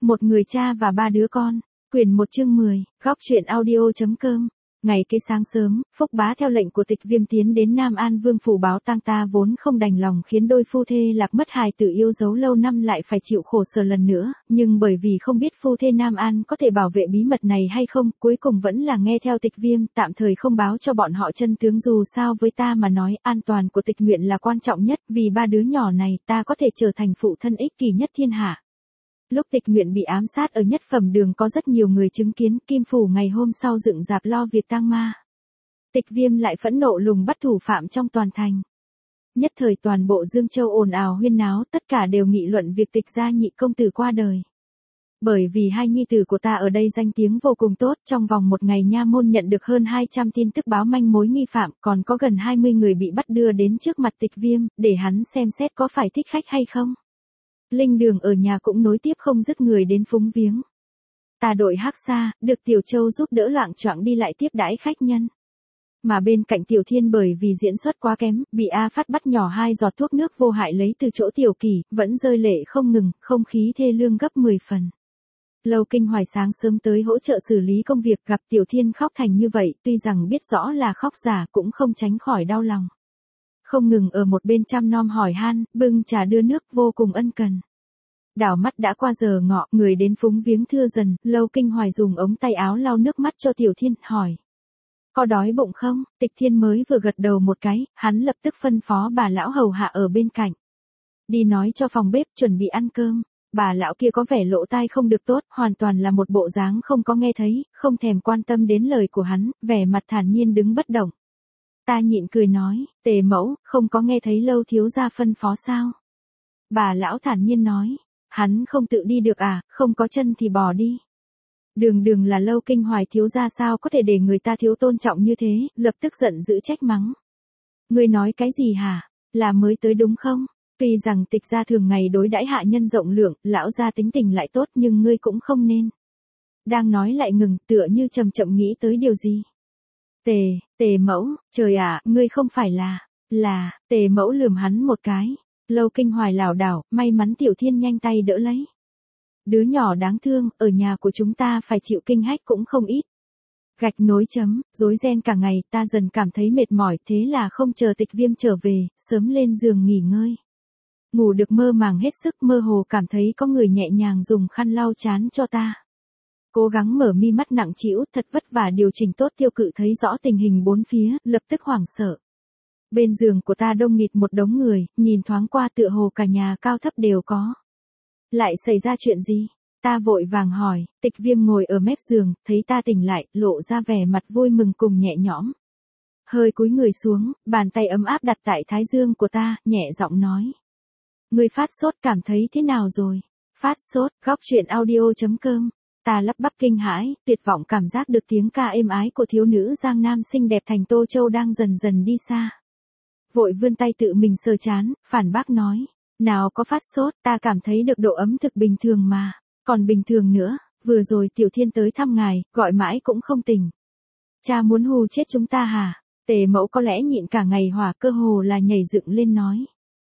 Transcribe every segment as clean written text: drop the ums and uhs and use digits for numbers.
Một người cha và ba đứa con. Quyển 1 chương 10, góc truyện audio.com. Ngày kế sáng sớm, Phúc Bá theo lệnh của Tịch Viêm tiến đến Nam An Vương phủ báo tang. Ta vốn không đành lòng khiến đôi phu thê lạc mất hài tử yêu dấu lâu năm lại phải chịu khổ sở lần nữa, nhưng bởi vì không biết phu thê Nam An có thể bảo vệ bí mật này hay không, cuối cùng vẫn là nghe theo Tịch Viêm, tạm thời không báo cho bọn họ chân tướng. Dù sao với ta mà nói, an toàn của Tịch Nguyện là quan trọng nhất, vì ba đứa nhỏ này ta có thể trở thành phụ thân ích kỷ nhất thiên hạ. Lúc Tịch Nguyện bị ám sát ở Nhất Phẩm Đường có rất nhiều người chứng kiến, Kim Phủ ngày hôm sau dựng rạp lo việc tang ma. Tịch Viêm lại phẫn nộ lùng bắt thủ phạm trong toàn thành. Nhất thời toàn bộ Dương Châu ồn ào huyên náo, tất cả đều nghị luận việc Tịch gia nhị công tử qua đời. Bởi vì hai nhi tử của ta ở đây danh tiếng vô cùng tốt, trong vòng một ngày nha môn nhận được hơn 200 tin tức báo manh mối nghi phạm, còn có gần 20 người bị bắt đưa đến trước mặt Tịch Viêm, để hắn xem xét có phải thích khách hay không. Linh Đường ở nhà cũng nối tiếp không dứt người đến phúng viếng. Ta đội Hắc Sa, được Tiểu Châu giúp đỡ loạng choạng đi lại tiếp đãi khách nhân. Mà bên cạnh Tiểu Thiên bởi vì diễn xuất quá kém, bị A Phát bắt nhỏ 2 giọt thuốc nước vô hại lấy từ chỗ Tiểu Kỳ, vẫn rơi lệ không ngừng, không khí thê lương gấp 10 phần. Lâu Kinh Hoài sáng sớm tới hỗ trợ xử lý công việc, gặp Tiểu Thiên khóc thành như vậy, tuy rằng biết rõ là khóc giả cũng không tránh khỏi đau lòng. Không ngừng ở một bên chăm nom hỏi han, bưng trà đưa nước vô cùng ân cần. Đảo mắt đã qua giờ ngọ, người đến phúng viếng thưa dần, Lâu Kinh Hoài dùng ống tay áo lau nước mắt cho Tiểu Thiên, hỏi. Có đói bụng không? Tịch Thiên mới vừa gật đầu một cái, hắn lập tức phân phó bà lão hầu hạ ở bên cạnh. Đi nói cho phòng bếp chuẩn bị ăn cơm. Bà lão kia có vẻ lỗ tai không được tốt, hoàn toàn là một bộ dáng không có nghe thấy, không thèm quan tâm đến lời của hắn, vẻ mặt thản nhiên đứng bất động. Ta nhịn cười nói, Tề mẫu, không có nghe thấy Lâu thiếu gia phân phó sao? Bà lão thản nhiên nói, hắn không tự đi được à, không có chân thì bò đi. Đường là Lâu Kinh Hoài thiếu gia sao có thể để người ta thiếu tôn trọng như thế, lập tức giận dữ trách mắng. Ngươi nói cái gì hả, là mới tới đúng không? Tuy rằng Tịch gia thường ngày đối đãi hạ nhân rộng lượng, lão gia tính tình lại tốt nhưng ngươi cũng không nên. Đang nói lại ngừng, tựa như chậm chậm nghĩ tới điều gì. Tề mẫu, trời ạ, ngươi không phải là, Tề mẫu lườm hắn một cái. Lâu Kinh Hoài lảo đảo, may mắn Tiểu Thiên nhanh tay đỡ lấy. Đứa nhỏ đáng thương, ở nhà của chúng ta phải chịu kinh hách cũng không ít. Gạch nối chấm, rối ren cả ngày, ta dần cảm thấy mệt mỏi, thế là không chờ Tịch Viêm trở về, sớm lên giường nghỉ ngơi. Ngủ được mơ màng hết sức, mơ hồ cảm thấy có người nhẹ nhàng dùng khăn lau trán cho ta. Cố gắng mở mi mắt nặng trĩu, thật vất vả điều chỉnh tốt Tiêu Cự thấy rõ tình hình bốn phía, lập tức hoảng sợ. Bên giường của ta đông nghịt một đống người, nhìn thoáng qua tựa hồ cả nhà cao thấp đều có. Lại xảy ra chuyện gì? Ta vội vàng hỏi. Tịch Viêm ngồi ở mép giường, thấy ta tỉnh lại, lộ ra vẻ mặt vui mừng cùng nhẹ nhõm. Hơi cúi người xuống, bàn tay ấm áp đặt tại thái dương của ta, nhẹ giọng nói. Ngươi phát sốt cảm thấy thế nào rồi? Phát sốt, góc truyện audio.com. Ta lắp bắp kinh hãi, tuyệt vọng cảm giác được tiếng ca êm ái của thiếu nữ Giang Nam xinh đẹp thành Tô Châu đang dần dần đi xa. Vội vươn tay tự mình sờ trán, phản bác nói. Nào có phát sốt, ta cảm thấy được độ ấm thực bình thường mà. Còn bình thường nữa, vừa rồi Tiểu Thiên tới thăm ngài, gọi mãi cũng không tỉnh. Cha muốn hù chết chúng ta hả? Tề mẫu có lẽ nhịn cả ngày hỏa cơ hồ là nhảy dựng lên nói.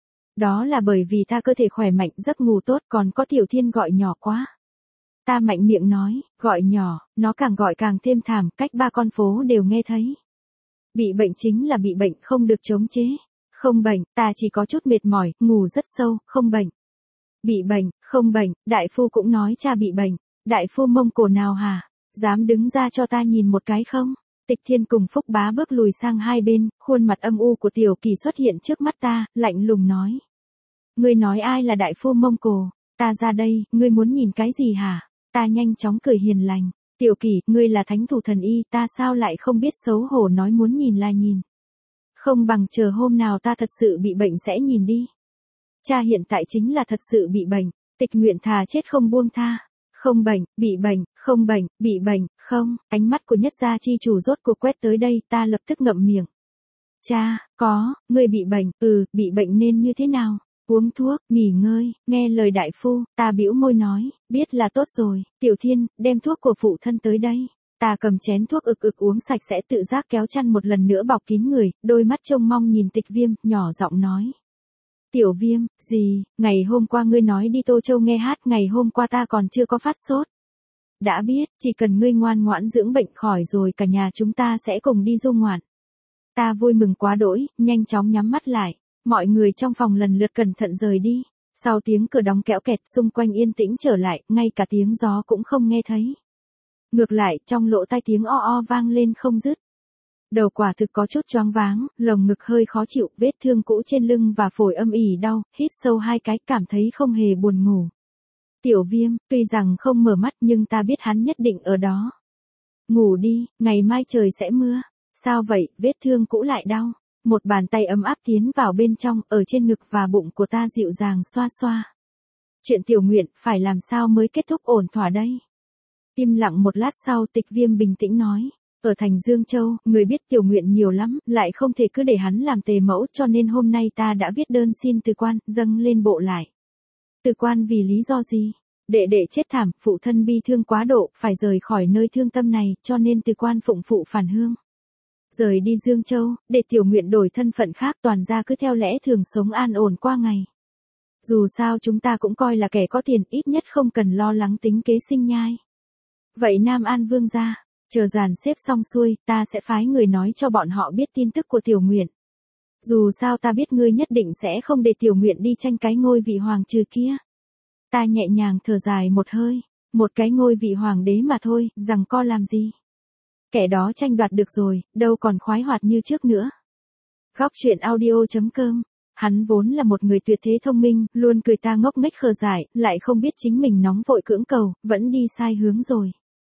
Đó là bởi vì ta cơ thể khỏe mạnh, giấc ngủ tốt, còn có Tiểu Thiên gọi nhỏ quá. Ta mạnh miệng nói, gọi nhỏ, nó càng gọi càng thêm thảm, cách 3 con phố đều nghe thấy. Bị bệnh chính là bị bệnh, không được chống chế. Không bệnh, ta chỉ có chút mệt mỏi, ngủ rất sâu, không bệnh. Bị bệnh, không bệnh, đại phu cũng nói cha bị bệnh. Đại phu Mông Cổ nào hả? Dám đứng ra cho ta nhìn một cái không? Tịch Thiên cùng Phúc Bá bước lùi sang hai bên, khuôn mặt âm u của Tiểu Kỳ xuất hiện trước mắt ta, lạnh lùng nói. Ngươi nói ai là đại phu Mông Cổ? Ta ra đây, ngươi muốn nhìn cái gì hả? Ta nhanh chóng cười hiền lành. Tiểu Kỳ, ngươi là thánh thủ thần y, ta sao lại không biết xấu hổ nói muốn nhìn là nhìn. Không bằng chờ hôm nào ta thật sự bị bệnh sẽ nhìn đi. Cha hiện tại chính là thật sự bị bệnh, Tịch Nguyện thà chết không buông tha. Không bệnh, bị bệnh, không bệnh, bị bệnh, không, ánh mắt của Nhất gia chi chủ rốt cuộc quét tới đây, ta lập tức ngậm miệng. Cha, ngươi bị bệnh, bị bệnh nên như thế nào? Uống thuốc, nghỉ ngơi, nghe lời đại phu, ta bĩu môi nói, biết là tốt rồi, Tiểu Thiên, đem thuốc của phụ thân tới đây. Ta cầm chén thuốc ực uống sạch sẽ tự giác kéo chăn một lần nữa bọc kín người, đôi mắt trông mong nhìn Tịch Viêm, nhỏ giọng nói. Tiểu Viêm, gì, ngày hôm qua ngươi nói đi Tô Châu nghe hát, ngày hôm qua ta còn chưa có phát sốt. Đã biết, chỉ cần ngươi ngoan ngoãn dưỡng bệnh khỏi rồi cả nhà chúng ta sẽ cùng đi du ngoạn. Ta vui mừng quá đỗi, nhanh chóng nhắm mắt lại. Mọi người trong phòng lần lượt cẩn thận rời đi. Sau tiếng cửa đóng kéo kẹt, xung quanh yên tĩnh trở lại, ngay cả tiếng gió cũng không nghe thấy. Ngược lại, trong lỗ tai tiếng o o vang lên không dứt. Đầu quả thực có chút choáng váng, lồng ngực hơi khó chịu, vết thương cũ trên lưng và phổi âm ỉ đau, hít sâu 2 cái, cảm thấy không hề buồn ngủ. Tiểu Viêm, tuy rằng không mở mắt nhưng ta biết hắn nhất định ở đó. Ngủ đi, ngày mai trời sẽ mưa. Sao vậy, vết thương cũ lại đau. Một bàn tay ấm áp tiến vào bên trong, ở trên ngực và bụng của ta dịu dàng xoa xoa. Chuyện Tiểu Nguyện, phải làm sao mới kết thúc ổn thỏa đây? Im lặng một lát sau, Tịch Viêm bình tĩnh nói. Ở thành Dương Châu, người biết Tiểu Nguyện nhiều lắm, lại không thể cứ để hắn làm tề mẫu, cho nên hôm nay ta đã viết đơn xin từ quan, dâng lên bộ lại. Từ quan vì lý do gì? Đệ đệ chết thảm, phụ thân bi thương quá độ, phải rời khỏi nơi thương tâm này, cho nên từ quan phụng phụ phản hương. Rời đi Dương Châu, để Tiểu Nguyện đổi thân phận khác, toàn ra cứ theo lẽ thường sống an ổn qua ngày. Dù sao chúng ta cũng coi là kẻ có tiền, ít nhất không cần lo lắng tính kế sinh nhai. Vậy Nam An Vương gia, chờ dàn xếp xong xuôi, ta sẽ phái người nói cho bọn họ biết tin tức của Tiểu Nguyện. Dù sao ta biết ngươi nhất định sẽ không để Tiểu Nguyện đi tranh cái ngôi vị hoàng trừ kia. Ta nhẹ nhàng thở dài một hơi, một cái ngôi vị hoàng đế mà thôi, rằng co làm gì. Kẻ đó tranh đoạt được rồi, đâu còn khoái hoạt như trước nữa. Góc truyện audio.com. Hắn vốn là một người tuyệt thế thông minh, luôn cười ta ngốc nghếch khờ dại, lại không biết chính mình nóng vội cưỡng cầu, vẫn đi sai hướng rồi.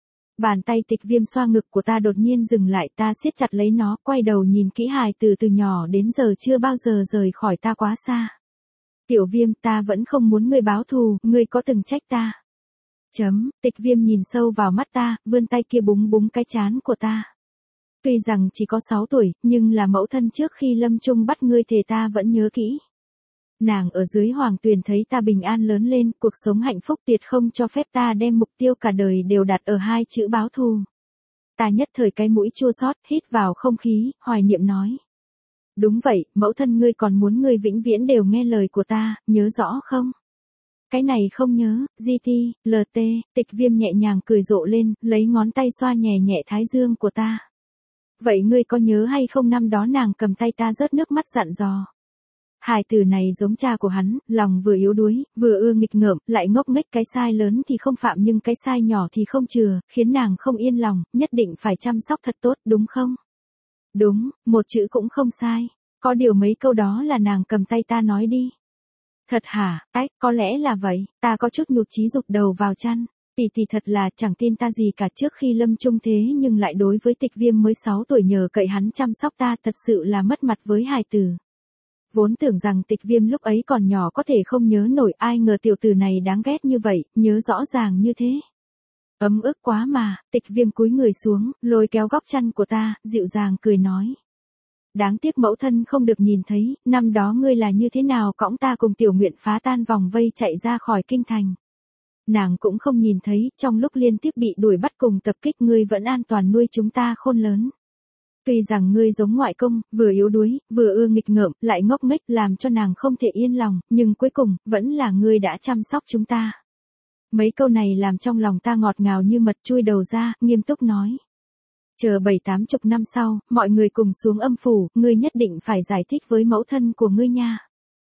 Bàn tay Tịch Viêm xoa ngực của ta đột nhiên dừng lại, ta siết chặt lấy nó, quay đầu nhìn kỹ hài từ nhỏ đến giờ chưa bao giờ rời khỏi ta quá xa. Tiểu Viêm, ta vẫn không muốn ngươi báo thù, ngươi có từng trách ta. Tịch Viêm nhìn sâu vào mắt ta, vươn tay kia búng búng cái trán của ta. Tuy rằng chỉ có 6 tuổi, nhưng là mẫu thân trước khi lâm chung bắt ngươi thề ta vẫn nhớ kỹ. Nàng ở dưới hoàng tuyền thấy ta bình an lớn lên, cuộc sống hạnh phúc tuyệt không cho phép ta đem mục tiêu cả đời đều đặt ở 2 chữ báo thù. Ta nhất thời cái mũi chua xót, hít vào không khí, hoài niệm nói. Đúng vậy, mẫu thân ngươi còn muốn ngươi vĩnh viễn đều nghe lời của ta, nhớ rõ không? Cái này không nhớ, GT, LT, Tịch Viêm nhẹ nhàng cười rộ lên, lấy ngón tay xoa nhẹ nhẹ thái dương của ta. Vậy ngươi có nhớ hay không năm đó nàng cầm tay ta rớt nước mắt dặn dò. Hài tử này giống cha của hắn, lòng vừa yếu đuối, vừa ưa nghịch ngợm, lại ngốc nghếch, cái sai lớn thì không phạm nhưng cái sai nhỏ thì không chừa, khiến nàng không yên lòng, nhất định phải chăm sóc thật tốt, đúng không? Đúng, một chữ cũng không sai. Có điều mấy câu đó là nàng cầm tay ta nói đi. Thật hả? Có lẽ là vậy. Ta có chút nhụt chí rụt đầu vào chăn. Tỷ thật là chẳng tin ta gì cả, trước khi lâm chung thế nhưng lại đối với Tịch Viêm mới 6 tuổi nhờ cậy hắn chăm sóc ta, thật sự là mất mặt với hài tử. Vốn tưởng rằng Tịch Viêm lúc ấy còn nhỏ có thể không nhớ nổi, ai ngờ tiểu tử này đáng ghét như vậy, nhớ rõ ràng như thế. Ấm ức quá mà. Tịch Viêm cúi người xuống, lôi kéo góc chăn của ta, dịu dàng cười nói. Đáng tiếc mẫu thân không được nhìn thấy, năm đó ngươi là như thế nào cõng ta cùng Tiểu Nguyện phá tan vòng vây chạy ra khỏi kinh thành. Nàng cũng không nhìn thấy, trong lúc liên tiếp bị đuổi bắt cùng tập kích ngươi vẫn an toàn nuôi chúng ta khôn lớn. Tuy rằng ngươi giống ngoại công, vừa yếu đuối, vừa ưa nghịch ngợm, lại ngốc nghếch làm cho nàng không thể yên lòng, nhưng cuối cùng, vẫn là ngươi đã chăm sóc chúng ta. Mấy câu này làm trong lòng ta ngọt ngào như mật, chui đầu ra, nghiêm túc nói. Chờ 7-80 năm sau, mọi người cùng xuống âm phủ, ngươi nhất định phải giải thích với mẫu thân của ngươi nha.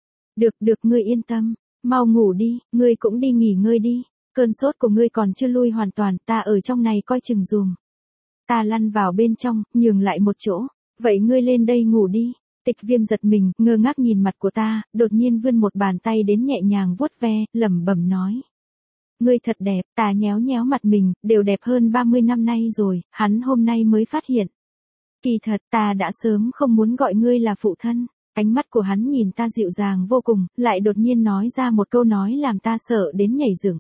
Được, ngươi yên tâm, mau ngủ đi, ngươi cũng đi nghỉ ngơi đi, cơn sốt của ngươi còn chưa lui hoàn toàn, ta ở trong này coi chừng dùm. Ta lăn vào bên trong, nhường lại một chỗ, vậy ngươi lên đây ngủ đi. Tịch Viêm giật mình, ngơ ngác nhìn mặt của ta, đột nhiên vươn một bàn tay đến nhẹ nhàng vuốt ve, lẩm bẩm nói. Ngươi thật đẹp, ta nhéo nhéo mặt mình, đều đẹp hơn 30 năm nay rồi, hắn hôm nay mới phát hiện. Kỳ thật, ta đã sớm không muốn gọi ngươi là phụ thân. Ánh mắt của hắn nhìn ta dịu dàng vô cùng, lại đột nhiên nói ra một câu nói làm ta sợ đến nhảy dựng.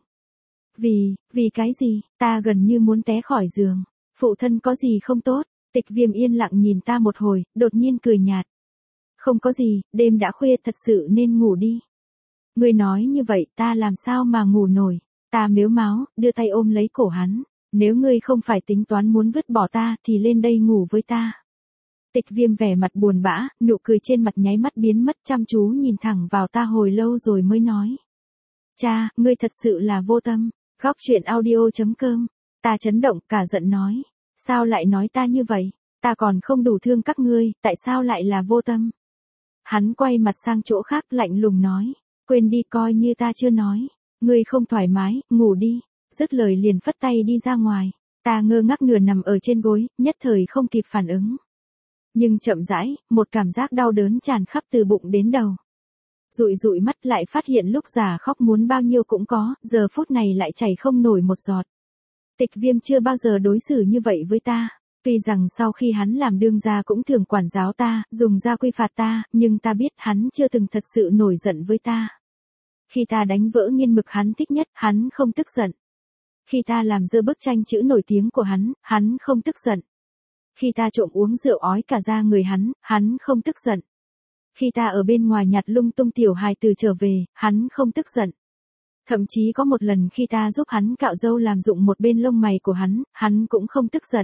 Vì cái gì, ta gần như muốn té khỏi giường. Phụ thân có gì không tốt? Tịch Viêm yên lặng nhìn ta một hồi, đột nhiên cười nhạt. Không có gì, đêm đã khuya thật sự nên ngủ đi. Ngươi nói như vậy ta làm sao mà ngủ nổi. Ta mếu máo, đưa tay ôm lấy cổ hắn. Nếu ngươi không phải tính toán muốn vứt bỏ ta thì lên đây ngủ với ta. Tịch Viêm vẻ mặt buồn bã, nụ cười trên mặt nháy mắt biến mất, chăm chú nhìn thẳng vào ta hồi lâu rồi mới nói. Cha, ngươi thật sự là vô tâm. Góc truyện audio.com. Ta chấn động cả giận nói. Sao lại nói ta như vậy? Ta còn không đủ thương các ngươi, tại sao lại là vô tâm? Hắn quay mặt sang chỗ khác lạnh lùng nói. Quên đi, coi như ta chưa nói. Ngươi không thoải mái, ngủ đi. Dứt lời liền phất tay đi ra ngoài. Ta ngơ ngác nửa nằm ở trên gối, nhất thời không kịp phản ứng. Nhưng chậm rãi, một cảm giác đau đớn tràn khắp từ bụng đến đầu. Dụi dụi mắt lại phát hiện lúc già khóc muốn bao nhiêu cũng có, giờ phút này lại chảy không nổi một giọt. Tịch Viêm chưa bao giờ đối xử như vậy với ta. Tuy rằng sau khi hắn làm đương gia cũng thường quản giáo ta, dùng gia quy phạt ta, nhưng ta biết hắn chưa từng thật sự nổi giận với ta. Khi ta đánh vỡ nghiên mực hắn thích nhất, hắn không tức giận. Khi ta làm dơ bức tranh chữ nổi tiếng của hắn không tức giận. Khi ta trộm uống rượu ói cả da người hắn không tức giận. Khi ta ở bên ngoài nhặt lung tung tiểu hài tử trở về, hắn không tức giận. Thậm chí có một lần khi ta giúp hắn cạo râu làm rụng một bên lông mày của hắn cũng không tức giận.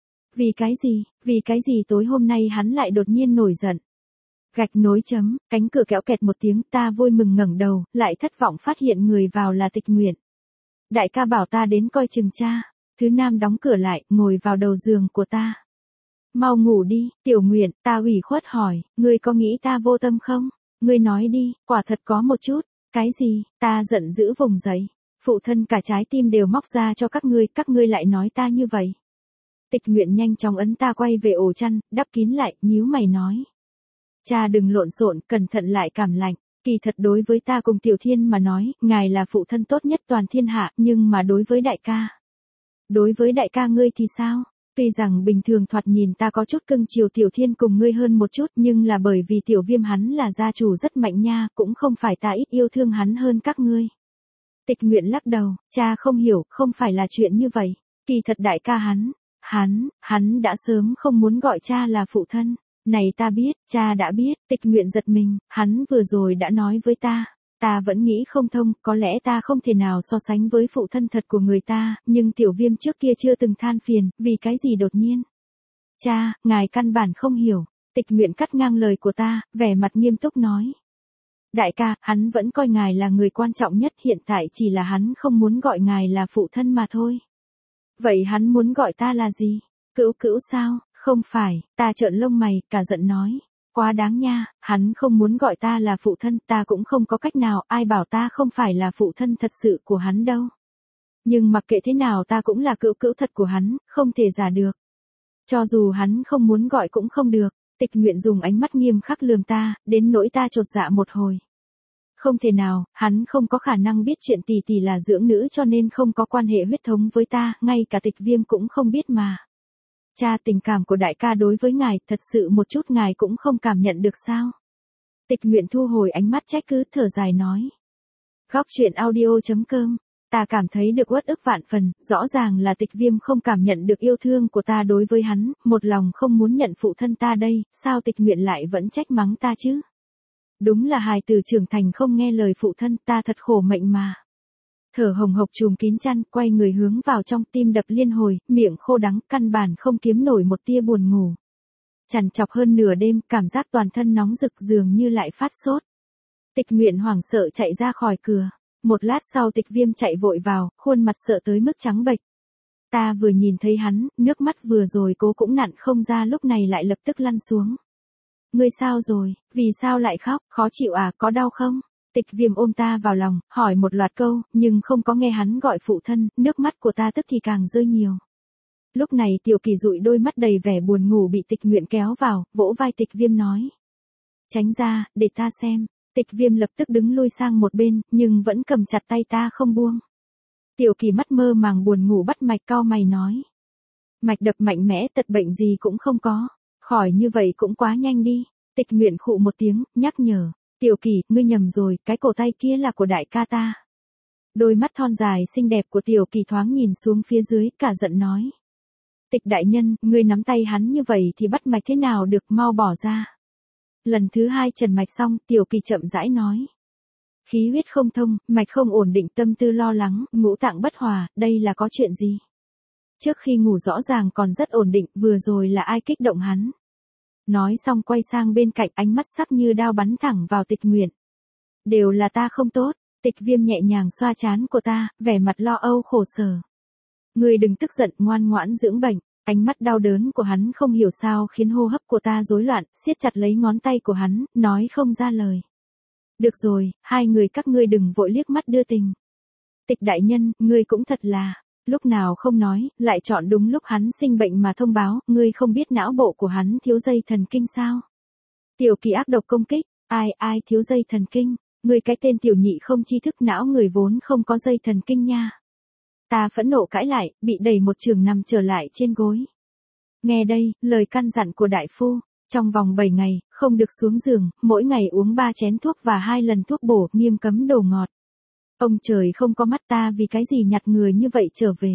Vì cái gì tối hôm nay hắn lại đột nhiên nổi giận. Gạch nối chấm, cánh cửa kéo kẹt một tiếng, ta vui mừng ngẩng đầu, lại thất vọng phát hiện người vào là Tịch Nguyện. Đại ca bảo ta đến coi chừng cha. Thứ Nam đóng cửa lại, ngồi vào đầu giường của ta. Mau ngủ đi, Tiểu Nguyện, ta ủy khuất hỏi, ngươi có nghĩ ta vô tâm không? Ngươi nói đi, quả thật có một chút. Cái gì? Ta giận dữ vùng dậy. Phụ thân cả trái tim đều móc ra cho các ngươi lại nói ta như vậy. Tịch Nguyện nhanh chóng ấn ta quay về ổ chăn, đắp kín lại, nhíu mày nói. Cha đừng lộn xộn, cẩn thận lại cảm lạnh. Kỳ thật đối với ta cùng Tiểu Thiên mà nói, ngài là phụ thân tốt nhất toàn thiên hạ, nhưng mà đối với đại ca. Đối với đại ca ngươi thì sao? Tuy rằng bình thường thoạt nhìn ta có chút cưng chiều Tiểu Thiên cùng ngươi hơn một chút, nhưng là bởi vì Tiểu Viêm hắn là gia chủ rất mạnh nha, cũng không phải ta ít yêu thương hắn hơn các ngươi. Tịch Nguyện lắc đầu, cha không hiểu, không phải là chuyện như vậy. Kỳ thật đại ca hắn đã sớm không muốn gọi cha là phụ thân. Này ta biết, cha đã biết. Tịch Nguyện giật mình, hắn vừa rồi đã nói với ta. Ta vẫn nghĩ không thông, có lẽ ta không thể nào so sánh với phụ thân thật của người ta, nhưng Tiểu Viêm trước kia chưa từng than phiền, vì cái gì đột nhiên. Cha, ngài căn bản không hiểu. Tịch Nguyện cắt ngang lời của ta, vẻ mặt nghiêm túc nói. Đại ca, hắn vẫn coi ngài là người quan trọng nhất, hiện tại chỉ là hắn không muốn gọi ngài là phụ thân mà thôi. Vậy hắn muốn gọi ta là gì? Cữu cữu sao? Không phải, ta trợn lông mày, cả giận nói. Quá đáng nha, hắn không muốn gọi ta là phụ thân, ta cũng không có cách nào, ai bảo ta không phải là phụ thân thật sự của hắn đâu. Nhưng mặc kệ thế nào ta cũng là cữu cữu thật của hắn, không thể giả được. Cho dù hắn không muốn gọi cũng không được. Tịch Nguyện dùng ánh mắt nghiêm khắc lườm ta, đến nỗi ta chột dạ một hồi. Không thể nào, hắn không có khả năng biết chuyện tỷ tỷ là dưỡng nữ cho nên không có quan hệ huyết thống với ta, ngay cả Tịch Viêm cũng không biết mà. Cha, tình cảm của đại ca đối với ngài, thật sự một chút ngài cũng không cảm nhận được sao? Tịch Nguyện thu hồi ánh mắt trách cứ, thở dài nói. Góc truyện audio.com. Ta cảm thấy được uất ức vạn phần, rõ ràng là Tịch Viêm không cảm nhận được yêu thương của ta đối với hắn, một lòng không muốn nhận phụ thân ta đây, sao Tịch Nguyện lại vẫn trách mắng ta chứ? Đúng là hài tử trưởng thành không nghe lời phụ thân, ta thật khổ mệnh mà. Thở hồng hộc trùm kín chăn, quay người hướng vào trong, tim đập liên hồi, miệng khô đắng, căn bản không kiếm nổi một tia buồn ngủ. Trằn trọc hơn nửa đêm, cảm giác toàn thân nóng rực dường như lại phát sốt. Tịch Nguyện hoảng sợ chạy ra khỏi cửa. Một lát sau Tịch Viêm chạy vội vào, khuôn mặt sợ tới mức trắng bệch. Ta vừa nhìn thấy hắn, nước mắt vừa rồi cố cũng nặn không ra lúc này lại lập tức lăn xuống. Ngươi sao rồi, vì sao lại khóc, khó chịu à, có đau không? Tịch Viêm ôm ta vào lòng, hỏi một loạt câu, nhưng không có nghe hắn gọi phụ thân, nước mắt của ta tức thì càng rơi nhiều. Lúc này Tiểu Kỳ dụi đôi mắt đầy vẻ buồn ngủ bị Tịch Nguyện kéo vào, vỗ vai Tịch Viêm nói. Tránh ra, để ta xem. Tịch Viêm lập tức đứng lui sang một bên, nhưng vẫn cầm chặt tay ta không buông. Tiểu Kỳ mắt mơ màng buồn ngủ bắt mạch, cau mày nói. Mạch đập mạnh mẽ, tật bệnh gì cũng không có. Khỏi như vậy cũng quá nhanh đi. Tịch Nguyện khụ một tiếng, nhắc nhở. Tiểu Kỳ, ngươi nhầm rồi, cái cổ tay kia là của đại ca ta. Đôi mắt thon dài xinh đẹp của Tiểu Kỳ thoáng nhìn xuống phía dưới, cả giận nói. Tịch đại nhân, ngươi nắm tay hắn như vậy thì bắt mạch thế nào được, mau bỏ ra. Lần thứ hai trần mạch xong, Tiểu Kỳ chậm rãi nói. Khí huyết không thông, mạch không ổn định, tâm tư lo lắng, ngũ tạng bất hòa, đây là có chuyện gì? Trước khi ngủ rõ ràng còn rất ổn định, vừa rồi là ai kích động hắn? nói xong quay sang bên cạnh, ánh mắt sắc như đao bắn thẳng vào Tịch Nguyện. Đều là ta không tốt. Tịch Viêm nhẹ nhàng xoa trán của ta, vẻ mặt lo âu khổ sở. Ngươi đừng tức giận, ngoan ngoãn dưỡng bệnh. Ánh mắt đau đớn của hắn không hiểu sao khiến hô hấp của ta rối loạn, siết chặt lấy ngón tay của hắn, nói không ra lời. Được rồi, hai người các ngươi đừng vội liếc mắt đưa tình. Tịch đại nhân, ngươi cũng thật là, lúc nào không nói, lại chọn đúng lúc hắn sinh bệnh mà thông báo, ngươi không biết não bộ của hắn thiếu dây thần kinh sao? Tiểu Kỳ ác độc công kích, ai thiếu dây thần kinh, ngươi cái tên tiểu nhị không tri thức, não người vốn không có dây thần kinh nha. Ta phẫn nộ cãi lại, bị đẩy một trường nằm trở lại trên gối. Nghe đây, lời căn dặn của đại phu, trong vòng 7 ngày, không được xuống giường, mỗi ngày uống 3 chén thuốc và 2 lần thuốc bổ, nghiêm cấm đồ ngọt. Ông trời không có mắt, ta vì cái gì nhặt người như vậy trở về.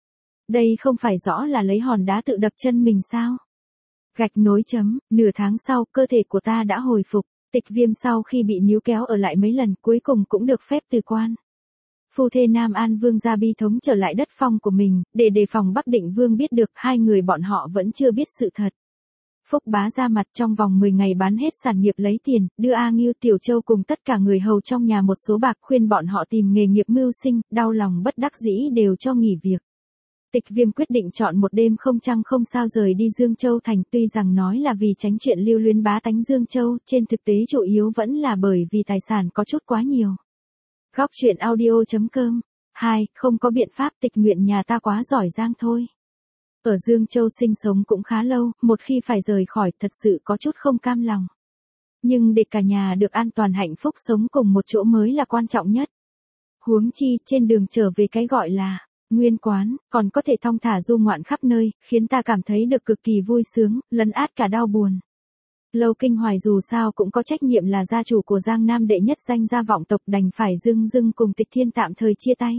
Đây không phải rõ là lấy hòn đá tự đập chân mình sao? Gạch nối chấm, nửa tháng sau, cơ thể của ta đã hồi phục. Tịch Viêm sau khi bị níu kéo ở lại mấy lần, cuối cùng cũng được phép từ quan. Phu thê Nam An Vương gia bi thống trở lại đất phong của mình, để đề phòng Bắc Định Vương biết được, hai người bọn họ vẫn chưa biết sự thật. Phúc Bá ra mặt trong vòng 10 ngày bán hết sản nghiệp lấy tiền, đưa A Ngưu, Tiểu Châu cùng tất cả người hầu trong nhà một số bạc, khuyên bọn họ tìm nghề nghiệp mưu sinh, đau lòng bất đắc dĩ đều cho nghỉ việc. Tịch Viêm quyết định chọn một đêm không trăng không sao rời đi Dương Châu thành, tuy rằng nói là vì tránh chuyện lưu luyến bá tánh Dương Châu, trên thực tế chủ yếu vẫn là bởi vì tài sản có chút quá nhiều. Góc truyện audio.com 2. Không có biện pháp, Tịch Nguyện nhà ta quá giỏi giang thôi. Ở Dương Châu sinh sống cũng khá lâu, một khi phải rời khỏi thật sự có chút không cam lòng. Nhưng để cả nhà được an toàn hạnh phúc sống cùng một chỗ mới là quan trọng nhất. Huống chi, trên đường trở về cái gọi là nguyên quán, còn có thể thong thả du ngoạn khắp nơi, khiến ta cảm thấy được cực kỳ vui sướng, lấn át cả đau buồn. Lâu Kinh Hoài dù sao cũng có trách nhiệm là gia chủ của Giang Nam đệ nhất danh gia vọng tộc, đành phải dưng cùng Tịch Thiên tạm thời chia tay.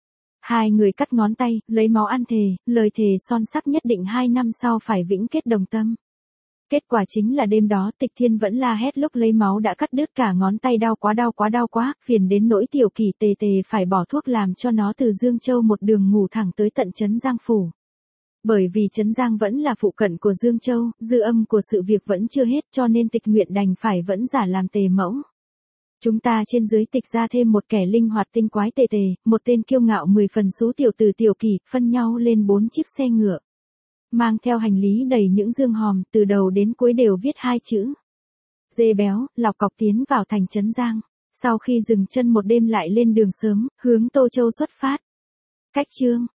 Hai người cắt ngón tay, lấy máu ăn thề, lời thề son sắc nhất định 2 năm sau phải vĩnh kết đồng tâm. Kết quả chính là đêm đó Tịch Thiên vẫn la hét lúc lấy máu đã cắt đứt cả ngón tay, đau quá, phiền đến nỗi Tiểu Kỳ tề phải bỏ thuốc làm cho nó từ Dương Châu một đường ngủ thẳng tới tận Trấn Giang Phủ. Bởi vì Trấn Giang vẫn là phụ cận của Dương Châu, dư âm của sự việc vẫn chưa hết, cho nên Tịch Nguyện đành phải vẫn giả làm tề mẫu. Chúng ta trên dưới Tịch ra thêm một kẻ linh hoạt tinh quái tề, một tên kiêu ngạo 10 phần số tiểu tử Tiểu Kỳ, phân nhau lên 4 chiếc xe ngựa. Mang theo hành lý đầy những dương hòm, từ đầu đến cuối đều viết 2 chữ. Dê béo, lọc cọc tiến vào thành Trấn Giang. Sau khi dừng chân một đêm lại lên đường sớm, hướng Tô Châu xuất phát. Cách chương